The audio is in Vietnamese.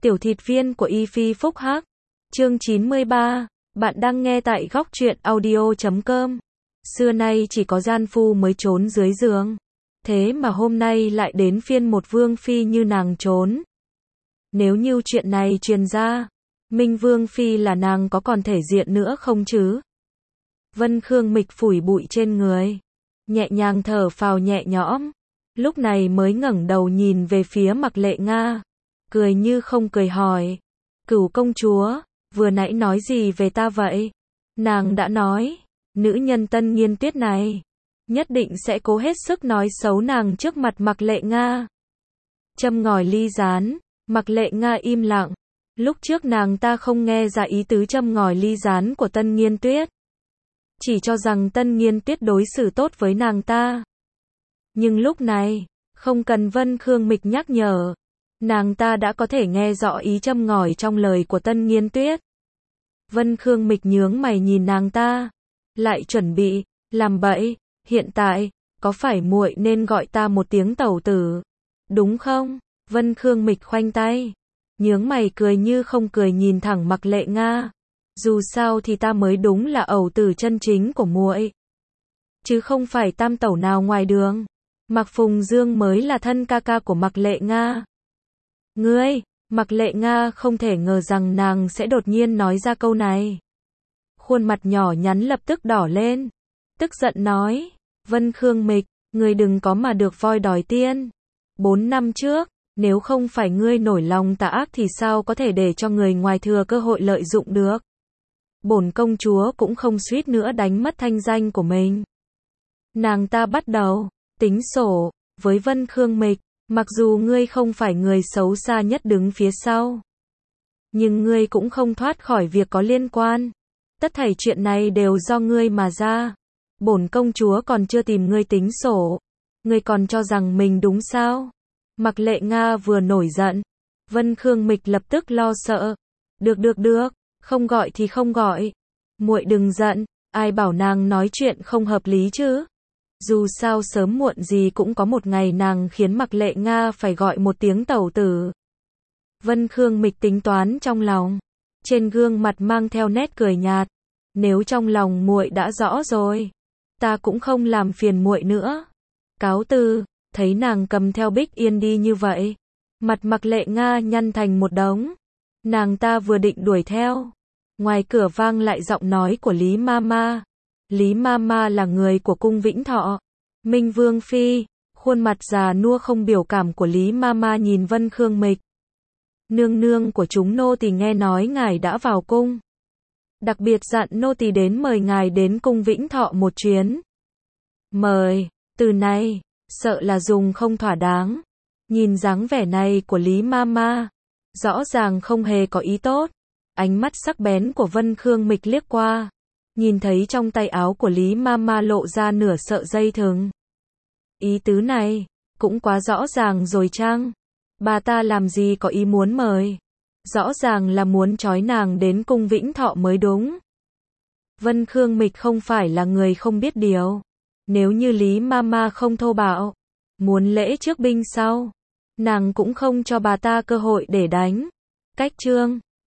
tiểu thịt viên của Y Phi Phúc Hắc. Chương 93. Bạn đang nghe tại góc truyện audio.com. Xưa nay chỉ có gian phu mới trốn dưới giường. Thế mà hôm nay lại đến phiên một vương phi như nàng trốn. Nếu như chuyện này truyền ra, Minh Vương phi là nàng có còn thể diện nữa không chứ? Vân Khương Mịch phủi bụi trên người, nhẹ nhàng thở phào nhẹ nhõm, lúc này mới ngẩng đầu nhìn về phía Mặc Lệ Nga, cười như không cười hỏi: "Cửu công chúa, vừa nãy nói gì về ta vậy?" Nàng đã nói, nữ nhân Tân Nghiên Tuyết này nhất định sẽ cố hết sức nói xấu nàng trước mặt Mặc Lệ Nga. Châm ngòi ly gián, Mặc Lệ Nga im lặng. Lúc trước nàng ta không nghe ra ý tứ châm ngòi ly gián của Tân Nghiên Tuyết, chỉ cho rằng Tân Nghiên Tuyết đối xử tốt với nàng ta. Nhưng lúc này, không cần Vân Khương Mịch nhắc nhở, nàng ta đã có thể nghe rõ ý châm ngòi trong lời của Tân Nghiên Tuyết. Vân Khương Mịch nhướng mày nhìn nàng ta, lại chuẩn bị làm bậy: "Hiện tại, có phải muội nên gọi ta một tiếng tẩu tử, đúng không?" Vân Khương Mịch khoanh tay, nhướng mày cười như không cười nhìn thẳng Mặc Lệ Nga: "Dù sao thì ta mới đúng là ẩu tử chân chính của muội, chứ không phải tam tẩu nào ngoài đường. Mặc Phùng Dương mới là thân ca ca của Mặc Lệ Nga." "Ngươi?" Mặc Lệ Nga không thể ngờ rằng nàng sẽ đột nhiên nói ra câu này. Khuôn mặt nhỏ nhắn lập tức đỏ lên, tức giận nói: "Vân Khương Mịch, ngươi đừng có mà được voi đòi tiên. 4 năm trước, nếu không phải ngươi nổi lòng tà ác thì sao có thể để cho người ngoài thừa cơ hội lợi dụng được. Bổn công chúa cũng không suýt nữa đánh mất thanh danh của mình." Nàng ta bắt đầu tính sổ với Vân Khương Mịch: "Mặc dù ngươi không phải người xấu xa nhất đứng phía sau, nhưng ngươi cũng không thoát khỏi việc có liên quan. Tất thảy chuyện này đều do ngươi mà ra. Bổn công chúa còn chưa tìm ngươi tính sổ, ngươi còn cho rằng mình đúng sao?" Mặc Lệ Nga vừa nổi giận, Vân Khương Mịch lập tức lo sợ: Được, không gọi thì không gọi. Muội đừng giận, ai bảo nàng nói chuyện không hợp lý chứ? Dù sao sớm muộn gì cũng có một ngày nàng khiến Mặc Lệ Nga phải gọi một tiếng tẩu tử." Vân Khương Mịch tính toán trong lòng, trên gương mặt mang theo nét cười nhạt: "Nếu trong lòng muội đã rõ rồi, ta cũng không làm phiền muội nữa. Cáo từ." Thấy nàng cầm theo Bích Yên đi như vậy, mặt Mặc Lệ Nga nhăn thành một đống. Nàng ta vừa định đuổi theo, ngoài cửa vang lại giọng nói của Lý Mama. Lý Mama là người của cung Vĩnh Thọ, Minh Vương phi. Khuôn mặt già nua không biểu cảm của Lý Mama nhìn Vân Khương Mịch: "Nương nương của chúng nô tỳ nghe nói ngài đã vào cung, đặc biệt dặn nô tỳ đến mời ngài đến cung Vĩnh Thọ một chuyến." Mời, từ này sợ là dùng không thỏa đáng. Nhìn dáng vẻ này của Lý Mama, rõ ràng không hề có ý tốt. Ánh mắt sắc bén của Vân Khương Mịch liếc qua, nhìn thấy trong tay áo của Lý Mama lộ ra nửa sợi dây thừng. Ý tứ này cũng quá rõ ràng rồi chăng? Bà ta làm gì có ý muốn mời, rõ ràng là muốn trói nàng đến cung Vĩnh Thọ mới đúng. Vân Khương Mịch không phải là người không biết điều. Nếu như Lý Mama không thô bạo, muốn lễ trước binh sau, nàng cũng không cho bà ta cơ hội để đánh. Cách chương